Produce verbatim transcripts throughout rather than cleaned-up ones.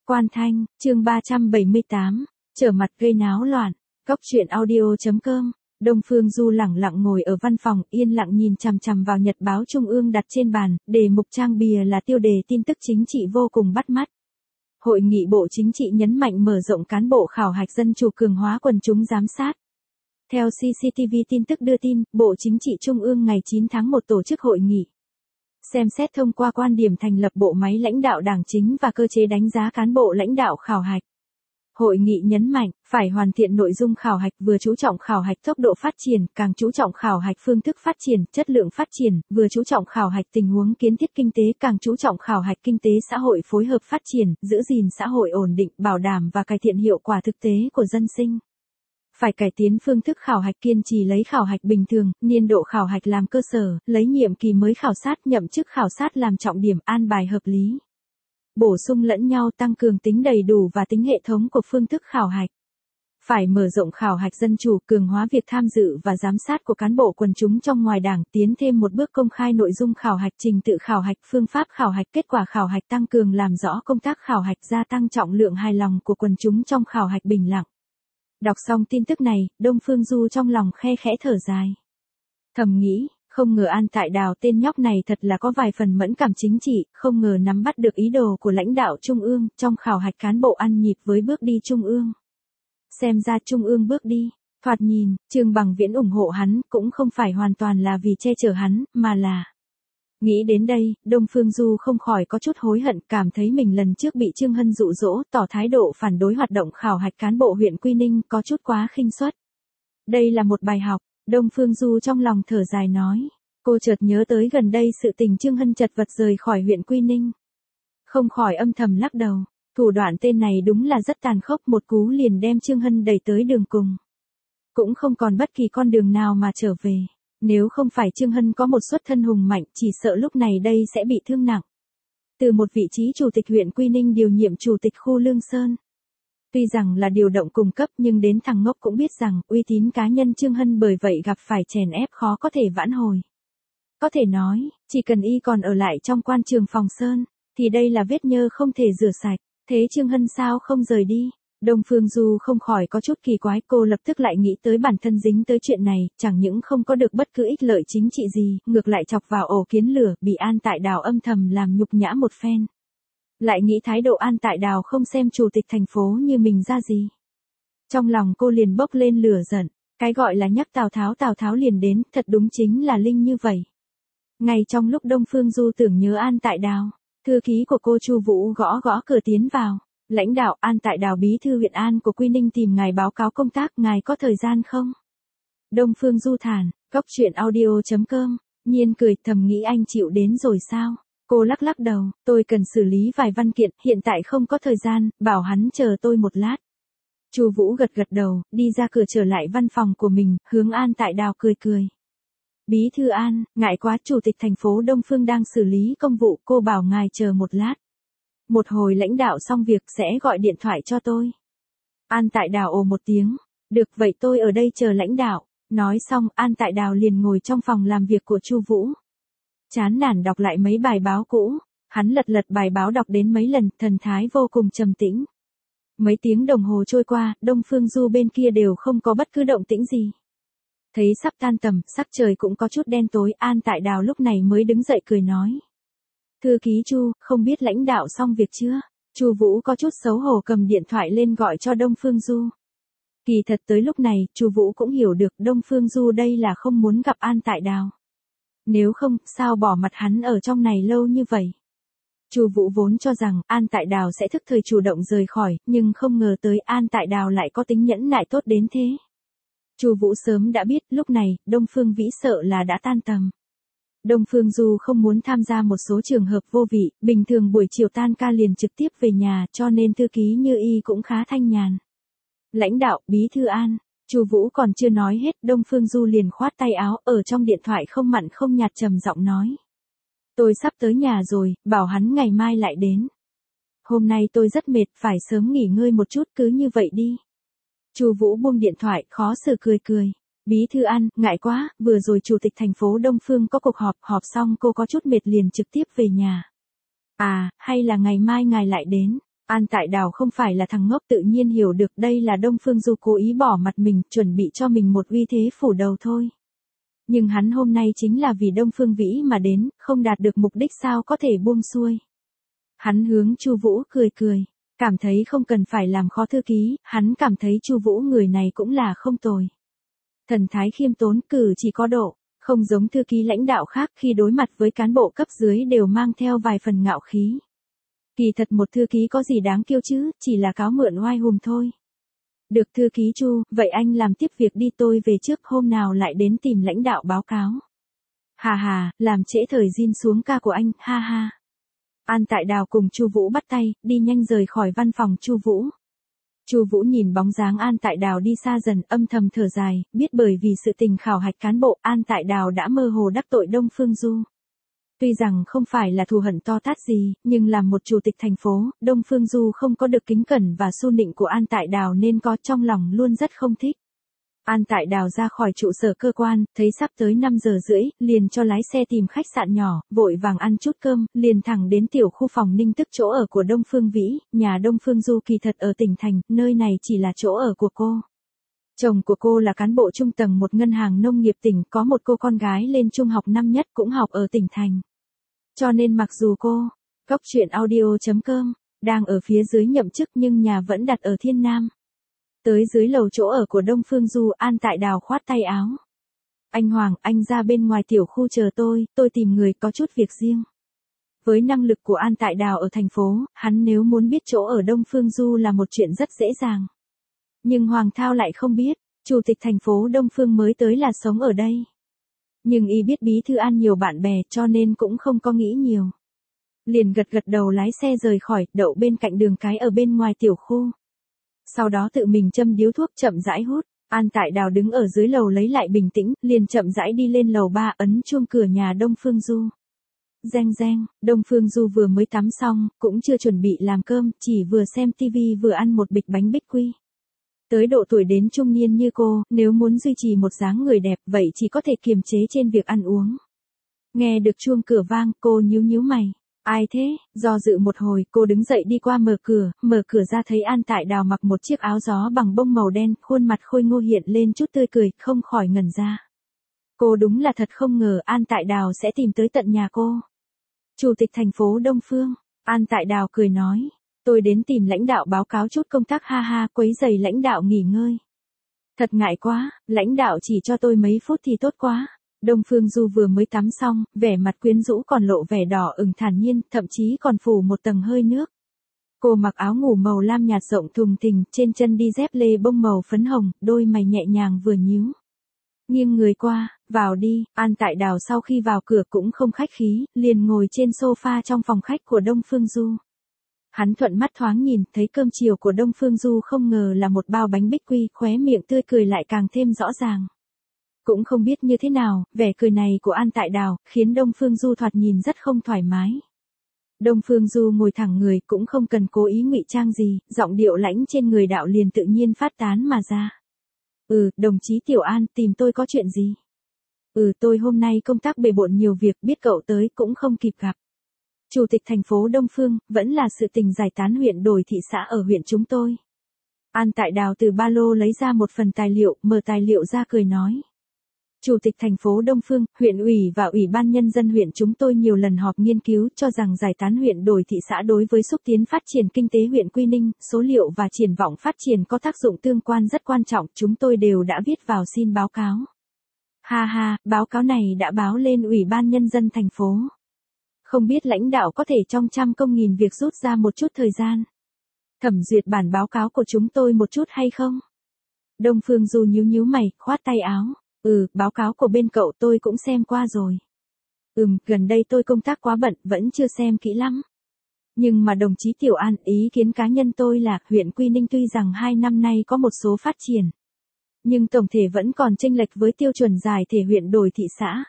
Quan Thanh, chương ba trăm bảy mươi tám, trở mặt gây náo loạn, góc truyện audio chấm com. Đông Phương Du lẳng lặng ngồi ở văn phòng, yên lặng nhìn chằm chằm vào nhật báo trung ương đặt trên bàn, đề mục trang bìa là tiêu đề tin tức chính trị vô cùng bắt mắt. Hội nghị Bộ Chính trị nhấn mạnh mở rộng cán bộ khảo hạch dân chủ, cường hóa quần chúng giám sát. Theo xê xê tê vê tin tức đưa tin, Bộ Chính trị Trung ương ngày chín tháng một tổ chức hội nghị. Xem xét thông qua quan điểm thành lập bộ máy lãnh đạo đảng chính và cơ chế đánh giá cán bộ lãnh đạo khảo hạch. Hội nghị nhấn mạnh, phải hoàn thiện nội dung khảo hạch, vừa chú trọng khảo hạch tốc độ phát triển, càng chú trọng khảo hạch phương thức phát triển, chất lượng phát triển, vừa chú trọng khảo hạch tình huống kiến thiết kinh tế, càng chú trọng khảo hạch kinh tế xã hội phối hợp phát triển, giữ gìn xã hội ổn định, bảo đảm và cải thiện hiệu quả thực tế của dân sinh. Phải cải tiến phương thức khảo hạch, kiên trì lấy khảo hạch bình thường, niên độ khảo hạch làm cơ sở, lấy nhiệm kỳ mới khảo sát, nhậm chức khảo sát làm trọng điểm, an bài hợp lý. Bổ sung lẫn nhau, tăng cường tính đầy đủ và tính hệ thống của phương thức khảo hạch. Phải mở rộng khảo hạch dân chủ, cường hóa việc tham dự và giám sát của cán bộ quần chúng trong ngoài đảng, tiến thêm một bước công khai nội dung khảo hạch, trình tự khảo hạch, phương pháp khảo hạch, kết quả khảo hạch, tăng cường làm rõ công tác khảo hạch, gia tăng trọng lượng hài lòng của quần chúng trong khảo hạch bình lặng. Đọc xong tin tức này, Đông Phương Du trong lòng khe khẽ thở dài. Thầm nghĩ, không ngờ An Tại Đào tên nhóc này thật là có vài phần mẫn cảm chính trị, không ngờ nắm bắt được ý đồ của lãnh đạo Trung ương, trong khảo hạch cán bộ ăn nhịp với bước đi Trung ương. Xem ra Trung ương bước đi, thoạt nhìn, Trương Bằng Viễn ủng hộ hắn, cũng không phải hoàn toàn là vì che chở hắn, mà là... Nghĩ đến đây, Đông Phương Du không khỏi có chút hối hận, cảm thấy mình lần trước bị Trương Hân dụ dỗ, tỏ thái độ phản đối hoạt động khảo hạch cán bộ huyện Quy Ninh, có chút quá khinh suất. Đây là một bài học, Đông Phương Du trong lòng thở dài nói. Cô chợt nhớ tới gần đây sự tình Trương Hân chật vật rời khỏi huyện Quy Ninh. Không khỏi âm thầm lắc đầu, thủ đoạn tên này đúng là rất tàn khốc, một cú liền đem Trương Hân đẩy tới đường cùng. Cũng không còn bất kỳ con đường nào mà trở về. Nếu không phải Trương Hân có một xuất thân hùng mạnh, chỉ sợ lúc này đây sẽ bị thương nặng. Từ một vị trí chủ tịch huyện Quy Ninh điều nhiệm chủ tịch khu Lương Sơn. Tuy rằng là điều động cung cấp, nhưng đến thằng ngốc cũng biết rằng uy tín cá nhân Trương Hân bởi vậy gặp phải chèn ép khó có thể vãn hồi. Có thể nói, chỉ cần y còn ở lại trong quan trường Phòng Sơn, thì đây là vết nhơ không thể rửa sạch. Thế Trương Hân sao không rời đi? Đông Phương Du không khỏi có chút kỳ quái, cô lập tức lại nghĩ tới bản thân dính tới chuyện này, chẳng những không có được bất cứ ích lợi chính trị gì, ngược lại chọc vào ổ kiến lửa, bị An Tại Đào âm thầm làm nhục nhã một phen. Lại nghĩ thái độ An Tại Đào không xem chủ tịch thành phố như mình ra gì. Trong lòng cô liền bốc lên lửa giận, cái gọi là nhắc Tào Tháo Tào Tháo liền đến, thật đúng chính là linh như vậy. Ngay trong lúc Đông Phương Du tưởng nhớ An Tại Đào, thư ký của cô Chu Vũ gõ gõ cửa tiến vào. Lãnh đạo, An Tại Đào bí thư huyện An của Quy Ninh tìm ngài báo cáo công tác, ngài có thời gian không? Đông Phương Du thản, góc truyện audio chấm com, nhiên cười, thầm nghĩ anh chịu đến rồi sao? Cô lắc lắc đầu, tôi cần xử lý vài văn kiện, hiện tại không có thời gian, bảo hắn chờ tôi một lát. Chu Vũ gật gật đầu, đi ra cửa trở lại văn phòng của mình, hướng An Tại Đào cười cười. Bí thư An, ngại quá, chủ tịch thành phố Đông Phương đang xử lý công vụ, cô bảo ngài chờ một lát. Một hồi lãnh đạo xong việc sẽ gọi điện thoại cho tôi. An Tại Đào ồ một tiếng. Được, vậy tôi ở đây chờ lãnh đạo. Nói xong, An Tại Đào liền ngồi trong phòng làm việc của Chu Vũ. Chán nản đọc lại mấy bài báo cũ. Hắn lật lật bài báo đọc đến mấy lần, thần thái vô cùng trầm tĩnh. Mấy tiếng đồng hồ trôi qua, Đông Phương Du bên kia đều không có bất cứ động tĩnh gì. Thấy sắp tan tầm, sắc trời cũng có chút đen tối, An Tại Đào lúc này mới đứng dậy cười nói. Thư ký Chu, không biết lãnh đạo xong việc chưa? Chu Vũ có chút xấu hổ cầm điện thoại lên gọi cho Đông Phương Du. Kỳ thật tới lúc này, Chu Vũ cũng hiểu được Đông Phương Du đây là không muốn gặp An Tại Đào. Nếu không, sao bỏ mặt hắn ở trong này lâu như vậy? Chu Vũ vốn cho rằng An Tại Đào sẽ thức thời chủ động rời khỏi, nhưng không ngờ tới An Tại Đào lại có tính nhẫn nại tốt đến thế. Chu Vũ sớm đã biết, lúc này, Đông Phương Vĩ sợ là đã tan tầm. Đông Phương Du không muốn tham gia một số trường hợp vô vị, bình thường buổi chiều tan ca liền trực tiếp về nhà, cho nên thư ký Như Y cũng khá thanh nhàn. Lãnh đạo, bí thư An, Chu Vũ còn chưa nói hết, Đông Phương Du liền khoát tay áo, ở trong điện thoại không mặn không nhạt trầm giọng nói. Tôi sắp tới nhà rồi, bảo hắn ngày mai lại đến. Hôm nay tôi rất mệt, phải sớm nghỉ ngơi một chút, cứ như vậy đi. Chu Vũ buông điện thoại, khó xử cười cười. Bí thư An, ngại quá, vừa rồi chủ tịch thành phố Đông Phương có cuộc họp, họp xong cô có chút mệt liền trực tiếp về nhà. À, hay là ngày mai ngài lại đến. An Tại Đào không phải là thằng ngốc, tự nhiên hiểu được đây là Đông Phương Du cố ý bỏ mặt mình, chuẩn bị cho mình một uy thế phủ đầu thôi. Nhưng hắn hôm nay chính là vì Đông Phương Vĩ mà đến, không đạt được mục đích sao có thể buông xuôi. Hắn hướng Chu Vũ cười cười, cảm thấy không cần phải làm khó thư ký, hắn cảm thấy Chu Vũ người này cũng là không tồi. Thần thái khiêm tốn, cử chỉ có độ, không giống thư ký lãnh đạo khác khi đối mặt với cán bộ cấp dưới đều mang theo vài phần ngạo khí. Kỳ thật một thư ký có gì đáng kiêu chứ, chỉ là cáo mượn oai hùng thôi. Được thư ký Chu, vậy anh làm tiếp việc đi, tôi về trước, hôm nào lại đến tìm lãnh đạo báo cáo. Hà hà, làm trễ thời Jin xuống ca của anh, ha ha. An Tại Đào cùng Chu Vũ bắt tay, đi nhanh rời khỏi văn phòng Chu Vũ. Chu Vũ nhìn bóng dáng An Tại Đào đi xa dần, âm thầm thở dài, biết bởi vì sự tình khảo hạch cán bộ, An Tại Đào đã mơ hồ đắc tội Đông Phương Du. Tuy rằng không phải là thù hận to tát gì, nhưng làm một chủ tịch thành phố, Đông Phương Du không có được kính cẩn và su nịnh của An Tại Đào nên có trong lòng luôn rất không thích. An Tại Đào ra khỏi trụ sở cơ quan, thấy sắp tới năm giờ rưỡi, liền cho lái xe tìm khách sạn nhỏ, vội vàng ăn chút cơm, liền thẳng đến tiểu khu phòng Ninh Tức chỗ ở của Đông Phương Vĩ, nhà Đông Phương Du kỳ thật ở tỉnh thành, nơi này chỉ là chỗ ở của cô. Chồng của cô là cán bộ trung tầng một ngân hàng nông nghiệp tỉnh, có một cô con gái lên trung học năm nhất cũng học ở tỉnh thành. Cho nên mặc dù cô, Cóc Truyện Audio chấm com, đang ở phía dưới nhậm chức nhưng nhà vẫn đặt ở Thiên Nam. Tới dưới lầu chỗ ở của Đông Phương Du, An Tại Đào khoát tay áo. Anh Hoàng, anh ra bên ngoài tiểu khu chờ tôi, tôi tìm người có chút việc riêng. Với năng lực của An Tại Đào ở thành phố, hắn nếu muốn biết chỗ ở Đông Phương Du là một chuyện rất dễ dàng. Nhưng Hoàng Thao lại không biết, chủ tịch thành phố Đông Phương mới tới là sống ở đây. Nhưng y biết bí thư An nhiều bạn bè cho nên cũng không có nghĩ nhiều. Liền gật gật đầu lái xe rời khỏi, đậu bên cạnh đường cái ở bên ngoài tiểu khu. Sau đó tự mình châm điếu thuốc chậm rãi hút, An Tại Đào đứng ở dưới lầu lấy lại bình tĩnh, liền chậm rãi đi lên lầu ba ấn chuông cửa nhà Đông Phương Du. Reng reng, Đông Phương Du vừa mới tắm xong, cũng chưa chuẩn bị làm cơm, chỉ vừa xem tivi vừa ăn một bịch bánh bích quy. Tới độ tuổi đến trung niên như cô, nếu muốn duy trì một dáng người đẹp, vậy chỉ có thể kiềm chế trên việc ăn uống. Nghe được chuông cửa vang, cô nhíu nhíu mày. Ai thế? Do dự một hồi, cô đứng dậy đi qua mở cửa, mở cửa ra thấy An Tại Đào mặc một chiếc áo gió bằng bông màu đen, khuôn mặt khôi ngô hiện lên chút tươi cười, không khỏi ngẩn ra. Cô đúng là thật không ngờ An Tại Đào sẽ tìm tới tận nhà cô. Chủ tịch thành phố Đông Phương, An Tại Đào cười nói, tôi đến tìm lãnh đạo báo cáo chút công tác, ha ha, quấy rầy lãnh đạo nghỉ ngơi. Thật ngại quá, lãnh đạo chỉ cho tôi mấy phút thì tốt quá. Đông Phương Du vừa mới tắm xong, vẻ mặt quyến rũ còn lộ vẻ đỏ ửng thản nhiên, thậm chí còn phủ một tầng hơi nước. Cô mặc áo ngủ màu lam nhạt rộng thùng thình, trên chân đi dép lê bông màu phấn hồng, đôi mày nhẹ nhàng vừa nhíu. Nghiêng người qua, vào đi, An Tại Đào sau khi vào cửa cũng không khách khí, liền ngồi trên sofa trong phòng khách của Đông Phương Du. Hắn thuận mắt thoáng nhìn, thấy cơm chiều của Đông Phương Du không ngờ là một bao bánh bích quy, khóe miệng tươi cười lại càng thêm rõ ràng. Cũng không biết như thế nào, vẻ cười này của An Tại Đào, khiến Đông Phương Du thoạt nhìn rất không thoải mái. Đông Phương Du ngồi thẳng người, cũng không cần cố ý ngụy trang gì, giọng điệu lãnh trên người đạo liền tự nhiên phát tán mà ra. Ừ, đồng chí Tiểu An, tìm tôi có chuyện gì? Ừ, tôi hôm nay công tác bề bộn nhiều việc, biết cậu tới cũng không kịp gặp. Chủ tịch thành phố Đông Phương, vẫn là sự tình giải tán huyện đổi thị xã ở huyện chúng tôi. An Tại Đào từ ba lô lấy ra một phần tài liệu, mở tài liệu ra cười nói. Chủ tịch thành phố Đông Phương, huyện ủy và ủy ban nhân dân huyện chúng tôi nhiều lần họp nghiên cứu cho rằng giải tán huyện đổi thị xã đối với xúc tiến phát triển kinh tế huyện Quy Ninh, số liệu và triển vọng phát triển có tác dụng tương quan rất quan trọng, chúng tôi đều đã viết vào xin báo cáo. Ha ha, báo cáo này đã báo lên ủy ban nhân dân thành phố. Không biết lãnh đạo có thể trong trăm công nghìn việc rút ra một chút thời gian. Thẩm duyệt bản báo cáo của chúng tôi một chút hay không? Đông Phương Du nhíu nhíu mày, khoát tay áo. Ừ, báo cáo của bên cậu tôi cũng xem qua rồi. Ừm, gần đây tôi công tác quá bận, vẫn chưa xem kỹ lắm. Nhưng mà đồng chí Tiểu An, ý kiến cá nhân tôi là, huyện Quy Ninh tuy rằng hai năm nay có một số phát triển. Nhưng tổng thể vẫn còn chênh lệch với tiêu chuẩn giải thể huyện đổi thị xã.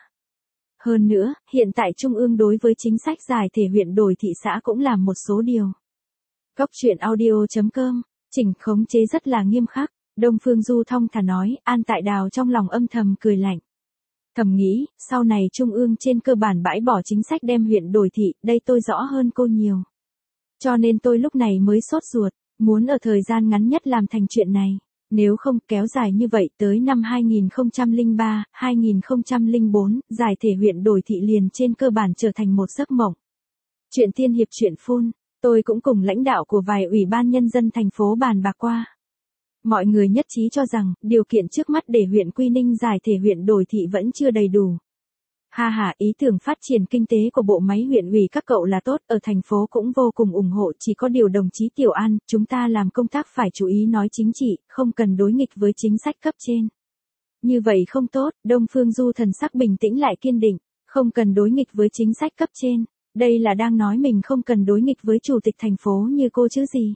Hơn nữa, hiện tại Trung ương đối với chính sách giải thể huyện đổi thị xã cũng làm một số điều. Cóc Truyện Audio chấm com, chỉnh khống chế rất là nghiêm khắc. Đông Phương Du thong thả nói, An Tại Đào trong lòng âm thầm cười lạnh. Thầm nghĩ, sau này Trung ương trên cơ bản bãi bỏ chính sách đem huyện đổi thị, đây tôi rõ hơn cô nhiều. Cho nên tôi lúc này mới sốt ruột, muốn ở thời gian ngắn nhất làm thành chuyện này. Nếu không kéo dài như vậy tới năm hai nghìn không trăm lẻ ba, hai nghìn không trăm lẻ bốn, giải thể huyện đổi thị liền trên cơ bản trở thành một giấc mộng. Chuyện tiên hiệp chuyện phun, tôi cũng cùng lãnh đạo của vài ủy ban nhân dân thành phố bàn bạc qua. Mọi người nhất trí cho rằng, điều kiện trước mắt để huyện Quy Ninh giải thể huyện đổi thị vẫn chưa đầy đủ. Ha ha, ý tưởng phát triển kinh tế của bộ máy huyện ủy các cậu là tốt, ở thành phố cũng vô cùng ủng hộ, chỉ có điều đồng chí Tiểu An, chúng ta làm công tác phải chú ý nói chính trị, không cần đối nghịch với chính sách cấp trên. Như vậy không tốt, Đông Phương Du thần sắc bình tĩnh lại kiên định, không cần đối nghịch với chính sách cấp trên, đây là đang nói mình không cần đối nghịch với chủ tịch thành phố như cô chứ gì.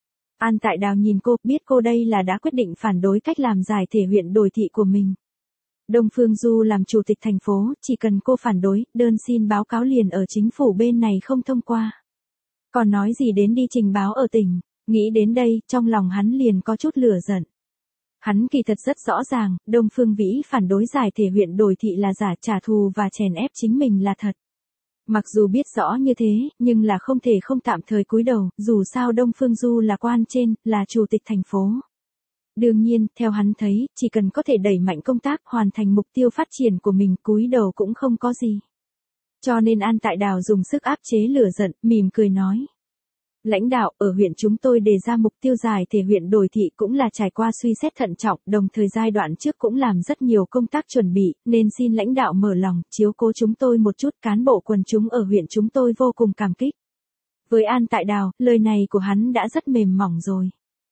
An Tại Đào nhìn cô, biết cô đây là đã quyết định phản đối cách làm giải thể huyện đổi thị của mình. Đông Phương Du làm chủ tịch thành phố, chỉ cần cô phản đối, đơn xin báo cáo liền ở chính phủ bên này không thông qua. Còn nói gì đến đi trình báo ở tỉnh, nghĩ đến đây, trong lòng hắn liền có chút lửa giận. Hắn kỳ thật rất rõ ràng, Đông Phương Vĩ phản đối giải thể huyện đổi thị là giả, trả thù và chèn ép chính mình là thật. Mặc dù biết rõ như thế, nhưng là không thể không tạm thời cúi đầu, dù sao Đông Phương Du là quan trên, là chủ tịch thành phố. Đương nhiên, theo hắn thấy, chỉ cần có thể đẩy mạnh công tác hoàn thành mục tiêu phát triển của mình, cúi đầu cũng không có gì. Cho nên An Tại Đào dùng sức áp chế lửa giận, mỉm cười nói. Lãnh đạo, ở huyện chúng tôi đề ra mục tiêu giải thể huyện đổi thị cũng là trải qua suy xét thận trọng, đồng thời giai đoạn trước cũng làm rất nhiều công tác chuẩn bị, nên xin lãnh đạo mở lòng, chiếu cố chúng tôi một chút, cán bộ quần chúng ở huyện chúng tôi vô cùng cảm kích. Với An Tại Đào, lời này của hắn đã rất mềm mỏng rồi.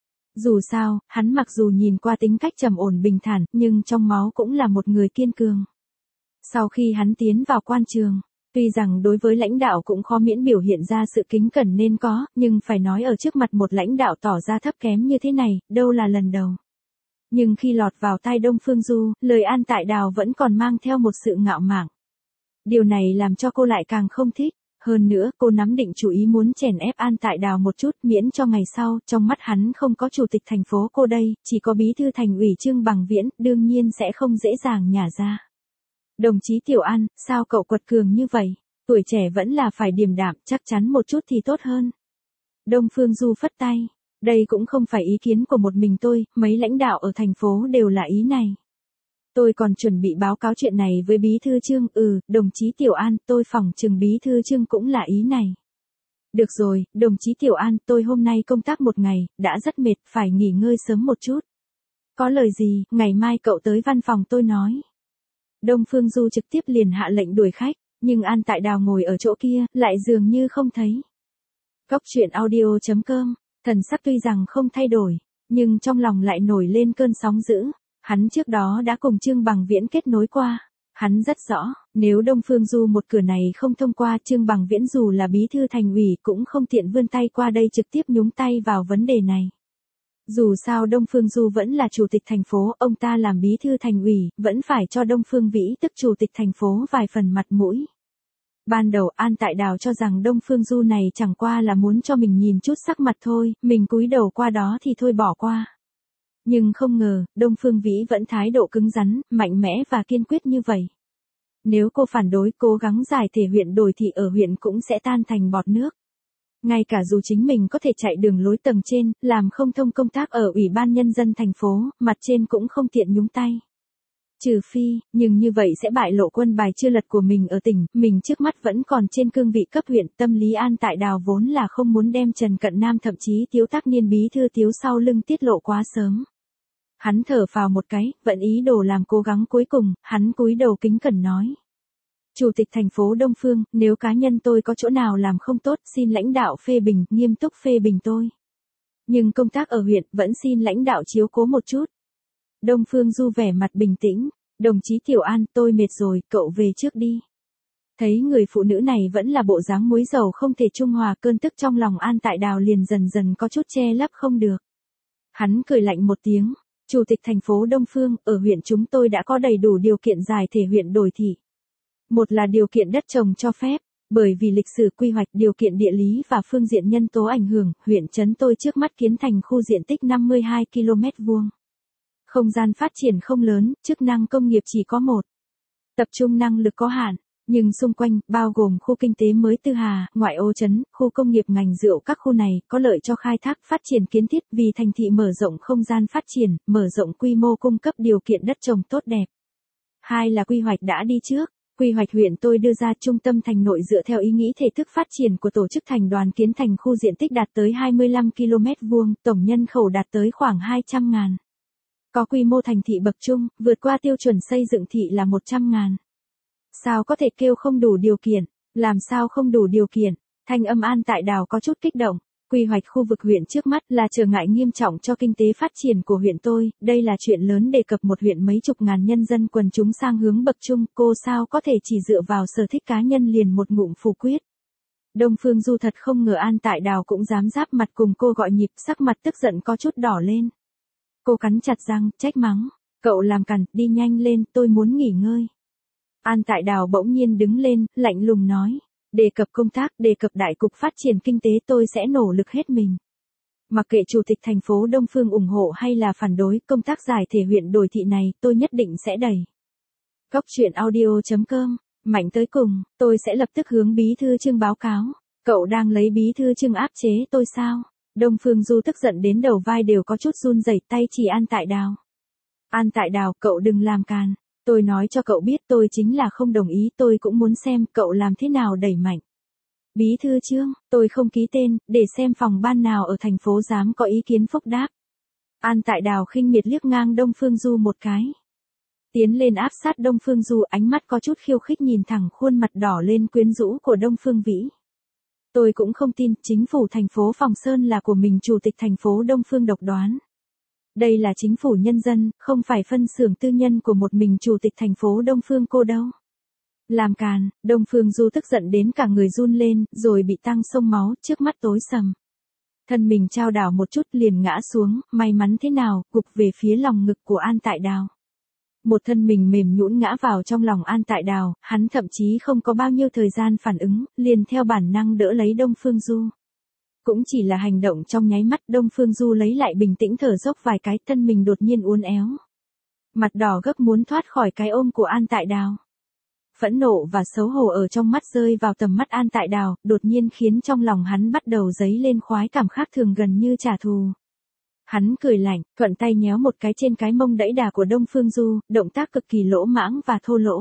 Dù sao, hắn mặc dù nhìn qua tính cách trầm ổn bình thản, nhưng trong máu cũng là một người kiên cường. Sau khi hắn tiến vào quan trường, tuy rằng đối với lãnh đạo cũng khó miễn biểu hiện ra sự kính cẩn nên có, nhưng phải nói ở trước mặt một lãnh đạo tỏ ra thấp kém như thế này, đâu là lần đầu. Nhưng khi lọt vào tai Đông Phương Du, lời An Tại Đào vẫn còn mang theo một sự ngạo mạn. Điều này làm cho cô lại càng không thích. Hơn nữa, cô nắm định chủ ý muốn chèn ép An Tại Đào một chút, miễn cho ngày sau, trong mắt hắn không có chủ tịch thành phố cô đây, chỉ có bí thư thành ủy Trương Bằng Viễn, đương nhiên sẽ không dễ dàng nhả ra. Đồng chí Tiểu An, sao cậu quật cường như vậy? Tuổi trẻ vẫn là phải điềm đạm, chắc chắn một chút thì tốt hơn. Đông Phương Du phất tay. Đây cũng không phải ý kiến của một mình tôi, mấy lãnh đạo ở thành phố đều là ý này. Tôi còn chuẩn bị báo cáo chuyện này với bí thư Trương, ừ, đồng chí Tiểu An, tôi phỏng chừng bí thư Trương cũng là ý này. Được rồi, đồng chí Tiểu An, tôi hôm nay công tác một ngày, đã rất mệt, phải nghỉ ngơi sớm một chút. Có lời gì, ngày mai cậu tới văn phòng tôi nói. Đông Phương Du trực tiếp liền hạ lệnh đuổi khách, nhưng An Tại Đào ngồi ở chỗ kia, lại dường như không thấy. Cốc truyện audio chấm com, thần sắc tuy rằng không thay đổi, nhưng trong lòng lại nổi lên cơn sóng dữ. Hắn trước đó đã cùng Trương Bằng Viễn kết nối qua. Hắn rất rõ, nếu Đông Phương Du một cửa này không thông qua, Trương Bằng Viễn dù là bí thư thành ủy cũng không tiện vươn tay qua đây trực tiếp nhúng tay vào vấn đề này. Dù sao Đông Phương Du vẫn là chủ tịch thành phố, ông ta làm bí thư thành ủy, vẫn phải cho Đông Phương Vĩ tức chủ tịch thành phố vài phần mặt mũi. Ban đầu An Tại Đào cho rằng Đông Phương Du này chẳng qua là muốn cho mình nhìn chút sắc mặt thôi, mình cúi đầu qua đó thì thôi bỏ qua. Nhưng không ngờ, Đông Phương Vĩ vẫn thái độ cứng rắn, mạnh mẽ và kiên quyết như vậy. Nếu cô phản đối, cố gắng giải thể huyện đổi thị ở huyện cũng sẽ tan thành bọt nước. Ngay cả dù chính mình có thể chạy đường lối tầng trên, làm không thông công tác ở Ủy ban Nhân dân thành phố, mặt trên cũng không tiện nhúng tay. Trừ phi, nhưng như vậy sẽ bại lộ quân bài chưa lật của mình ở tỉnh, mình trước mắt vẫn còn trên cương vị cấp huyện, tâm lý An Tại Đào vốn là không muốn đem Trần Cận Nam thậm chí Tiếu Tác Niên bí thư Tiếu sau lưng tiết lộ quá sớm. Hắn thở phào một cái, vẫn ý đồ làm cố gắng cuối cùng, hắn cúi đầu kính cẩn nói. Chủ tịch thành phố Đông Phương, nếu cá nhân tôi có chỗ nào làm không tốt, xin lãnh đạo phê bình, nghiêm túc phê bình tôi. Nhưng công tác ở huyện, vẫn xin lãnh đạo chiếu cố một chút. Đông Phương Du vẻ mặt bình tĩnh, đồng chí Tiểu An, tôi mệt rồi, cậu về trước đi. Thấy người phụ nữ này vẫn là bộ dáng muối dầu không thể trung hòa, cơn tức trong lòng An Tại Đào liền dần dần có chút che lấp không được. Hắn cười lạnh một tiếng. Chủ tịch thành phố Đông Phương, ở huyện chúng tôi đã có đầy đủ điều kiện giải thể huyện đổi thị. Một là điều kiện đất trồng cho phép, bởi vì lịch sử quy hoạch, điều kiện địa lý và phương diện nhân tố ảnh hưởng, huyện trấn tôi trước mắt kiến thành khu diện tích năm mươi hai ki lô mét vuông. Không gian phát triển không lớn, chức năng công nghiệp chỉ có một. Tập trung năng lực có hạn, Nhưng xung quanh, bao gồm khu kinh tế mới Tư Hà, ngoại ô trấn, khu công nghiệp ngành rượu các khu này, có lợi cho khai thác phát triển kiến thiết vì thành thị mở rộng không gian phát triển, mở rộng quy mô cung cấp điều kiện đất trồng tốt đẹp. Hai là quy hoạch đã đi trước. Quy hoạch huyện tôi đưa ra trung tâm thành nội dựa theo ý nghĩ thể thức phát triển của tổ chức thành đoàn kiến thành khu diện tích đạt tới hai mươi lăm ki lô mét vuông, tổng nhân khẩu đạt tới khoảng hai trăm ngàn. Có quy mô thành thị bậc trung, vượt qua tiêu chuẩn xây dựng thị là một trăm ngàn. Sao có thể kêu không đủ điều kiện, làm sao không đủ điều kiện, thanh âm An Tại Đào có chút kích động. Quy hoạch khu vực huyện trước mắt là trở ngại nghiêm trọng cho kinh tế phát triển của huyện tôi, đây là chuyện lớn đề cập một huyện mấy chục ngàn nhân dân quần chúng sang hướng bậc trung, cô sao có thể chỉ dựa vào sở thích cá nhân liền một ngụm phủ quyết. Đông Phương Du thật không ngờ An Tại Đào cũng dám giáp mặt cùng cô gọi nhịp, sắc mặt tức giận có chút đỏ lên. Cô cắn chặt răng, trách mắng, cậu làm cằn, đi nhanh lên, tôi muốn nghỉ ngơi. An Tại Đào bỗng nhiên đứng lên, lạnh lùng nói. Đề cập công tác, đề cập đại cục phát triển kinh tế tôi sẽ nỗ lực hết mình. Mặc kệ chủ tịch thành phố Đông Phương ủng hộ hay là phản đối công tác giải thể huyện đổi thị này, tôi nhất định sẽ đẩy. Cóc truyện audio chấm com, mạnh tới cùng, tôi sẽ lập tức hướng bí thư Trương báo cáo. Cậu đang lấy bí thư Trương áp chế tôi sao? Đông Phương Du tức giận đến đầu vai đều có chút run rẩy, tay chỉ An Tại Đào. An Tại Đào, cậu đừng làm càn. Tôi nói cho cậu biết tôi chính là không đồng ý, tôi cũng muốn xem cậu làm thế nào đẩy mạnh. Bí thư Trương, tôi không ký tên, để xem phòng ban nào ở thành phố dám có ý kiến phúc đáp. An Tại Đào khinh miệt liếc ngang Đông Phương Du một cái. Tiến lên áp sát Đông Phương Du, ánh mắt có chút khiêu khích nhìn thẳng khuôn mặt đỏ lên quyến rũ của Đông Phương Vĩ. Tôi cũng không tin chính phủ thành phố Phòng Sơn là của mình chủ tịch thành phố Đông Phương độc đoán. Đây là chính phủ nhân dân, không phải phân xưởng tư nhân của một mình chủ tịch thành phố Đông Phương cô đâu. Làm càn, Đông Phương Du tức giận đến cả người run lên, rồi bị tăng sông máu, trước mắt tối sầm. Thân mình trao đảo một chút liền ngã xuống, may mắn thế nào, gục về phía lòng ngực của An Tại Đào. Một thân mình mềm nhũn ngã vào trong lòng An Tại Đào, hắn thậm chí không có bao nhiêu thời gian phản ứng, liền theo bản năng đỡ lấy Đông Phương Du. Cũng chỉ là hành động trong nháy mắt, Đông Phương Du lấy lại bình tĩnh thở dốc vài cái, thân mình đột nhiên uốn éo. Mặt đỏ gấp muốn thoát khỏi cái ôm của An Tại Đào. Phẫn nộ và xấu hổ ở trong mắt rơi vào tầm mắt An Tại Đào, đột nhiên khiến trong lòng hắn bắt đầu dấy lên khoái cảm khác thường gần như trả thù. Hắn cười lạnh, thuận tay nhéo một cái trên cái mông đẫy đà của Đông Phương Du, động tác cực kỳ lỗ mãng và thô lỗ.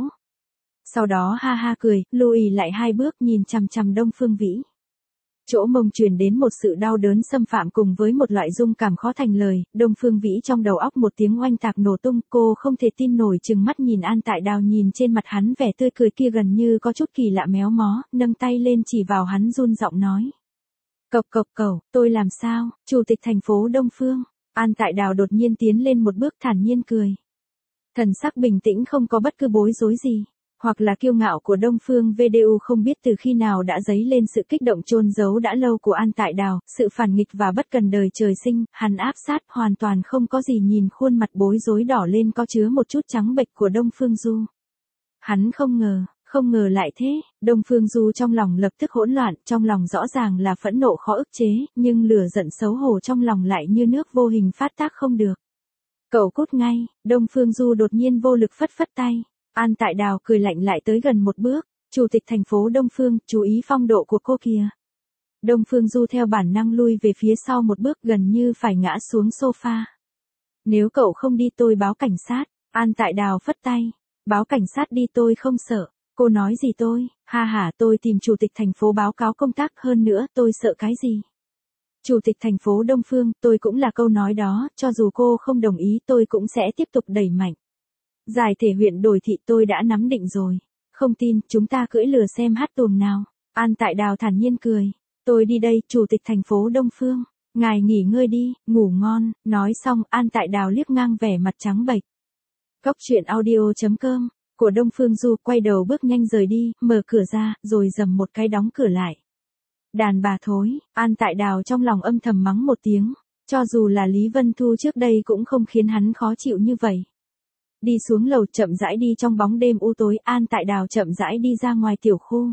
Sau đó ha ha cười, lùi lại hai bước nhìn chằm chằm Đông Phương Vĩ. Chỗ mông truyền đến một sự đau đớn xâm phạm cùng với một loại rung cảm khó thành lời, Đông Phương Vĩ trong đầu óc một tiếng oanh tạc nổ tung, cô không thể tin nổi trừng mắt nhìn An Tại Đào, nhìn trên mặt hắn vẻ tươi cười kia gần như có chút kỳ lạ méo mó, nâng tay lên chỉ vào hắn run giọng nói. Cộc cộc cẩu, tôi làm sao, chủ tịch thành phố Đông Phương. An Tại Đào đột nhiên tiến lên một bước thản nhiên cười. Thần sắc bình tĩnh không có bất cứ bối rối gì. Hoặc là kiêu ngạo của Đông Phương vê đê u không biết từ khi nào đã dấy lên sự kích động chôn giấu đã lâu của An Tại Đào, sự phản nghịch và bất cần đời trời sinh, hắn áp sát hoàn toàn không có gì nhìn khuôn mặt bối rối đỏ lên có chứa một chút trắng bệch của Đông Phương Du. Hắn không ngờ, không ngờ lại thế, Đông Phương Du trong lòng lập tức hỗn loạn, trong lòng rõ ràng là phẫn nộ khó ức chế, nhưng lửa giận xấu hổ trong lòng lại như nước vô hình phát tác không được. Cậu cút ngay, Đông Phương Du đột nhiên vô lực phất phất tay. An Tại Đào cười lạnh lại tới gần một bước, chủ tịch thành phố Đông Phương, chú ý phong độ của cô kìa. Đông Phương Du theo bản năng lui về phía sau một bước gần như phải ngã xuống sofa. Nếu cậu không đi tôi báo cảnh sát, An Tại Đào phất tay, báo cảnh sát đi tôi không sợ, cô nói gì tôi, ha ha tôi tìm chủ tịch thành phố báo cáo công tác hơn nữa tôi sợ cái gì. Chủ tịch thành phố Đông Phương, tôi cũng là câu nói đó, cho dù cô không đồng ý tôi cũng sẽ tiếp tục đẩy mạnh. Giải thể huyện đổi thị tôi đã nắm định rồi. Không tin, chúng ta cưỡi lừa xem hát tuồng nào. An Tại Đào thản nhiên cười. Tôi đi đây, chủ tịch thành phố Đông Phương. Ngài nghỉ ngơi đi, ngủ ngon. Nói xong, An Tại Đào liếc ngang vẻ mặt trắng bệch. Cóc truyện audio chấm com của Đông Phương Du quay đầu bước nhanh rời đi, mở cửa ra, rồi dầm một cái đóng cửa lại. Đàn bà thối, An Tại Đào trong lòng âm thầm mắng một tiếng. Cho dù là Lý Vân Thu trước đây cũng không khiến hắn khó chịu như vậy. Đi xuống lầu chậm rãi đi trong bóng đêm u tối, An Tại Đào chậm rãi đi ra ngoài tiểu khu.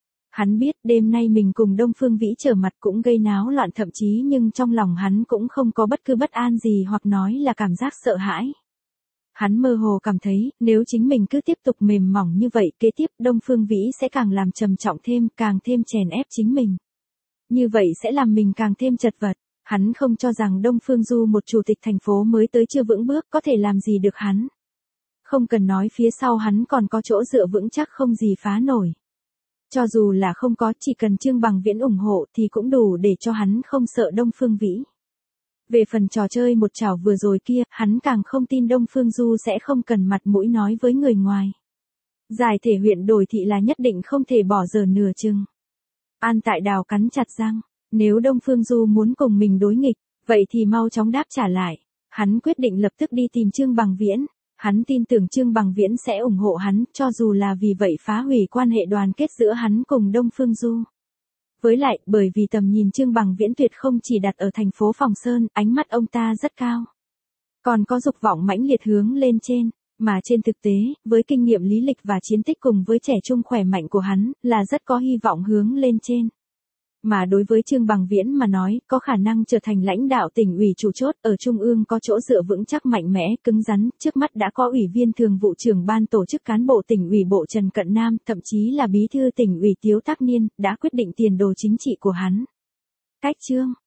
Hắn biết đêm nay mình cùng Đông Phương Vĩ trở mặt cũng gây náo loạn thậm chí nhưng trong lòng hắn cũng không có bất cứ bất an gì hoặc nói là cảm giác sợ hãi. Hắn mơ hồ cảm thấy, nếu chính mình cứ tiếp tục mềm mỏng như vậy, kế tiếp Đông Phương Vĩ sẽ càng làm trầm trọng thêm, càng thêm chèn ép chính mình. Như vậy sẽ làm mình càng thêm chật vật. Hắn không cho rằng Đông Phương Du một chủ tịch thành phố mới tới chưa vững bước có thể làm gì được hắn. Không cần nói phía sau hắn còn có chỗ dựa vững chắc không gì phá nổi. Cho dù là không có, chỉ cần Trương Bằng Viễn ủng hộ thì cũng đủ để cho hắn không sợ Đông Phương Vĩ. Về phần trò chơi một chảo vừa rồi kia, hắn càng không tin Đông Phương Du sẽ không cần mặt mũi nói với người ngoài. Giải thể huyện đổi thị là nhất định không thể bỏ dở nửa chừng. An Tại Đào cắn chặt răng, nếu Đông Phương Du muốn cùng mình đối nghịch, vậy thì mau chóng đáp trả lại. Hắn quyết định lập tức đi tìm Trương Bằng Viễn. Hắn tin tưởng Trương Bằng Viễn sẽ ủng hộ hắn, cho dù là vì vậy phá hủy quan hệ đoàn kết giữa hắn cùng Đông Phương Du. Với lại, bởi vì tầm nhìn Trương Bằng Viễn tuyệt không chỉ đặt ở thành phố Phòng Sơn, ánh mắt ông ta rất cao. Còn có dục vọng mãnh liệt hướng lên trên, mà trên thực tế, với kinh nghiệm lý lịch và chiến tích cùng với trẻ trung khỏe mạnh của hắn, là rất có hy vọng hướng lên trên. Mà đối với Trương Bằng Viễn mà nói, có khả năng trở thành lãnh đạo tỉnh ủy chủ chốt ở Trung ương có chỗ dựa vững chắc mạnh mẽ, cứng rắn, trước mắt đã có ủy viên thường vụ trưởng ban tổ chức cán bộ tỉnh ủy Bộ Trần Cận Nam, thậm chí là bí thư tỉnh ủy Tiếu Tác Niên, đã quyết định tiền đồ chính trị của hắn. Cách Trương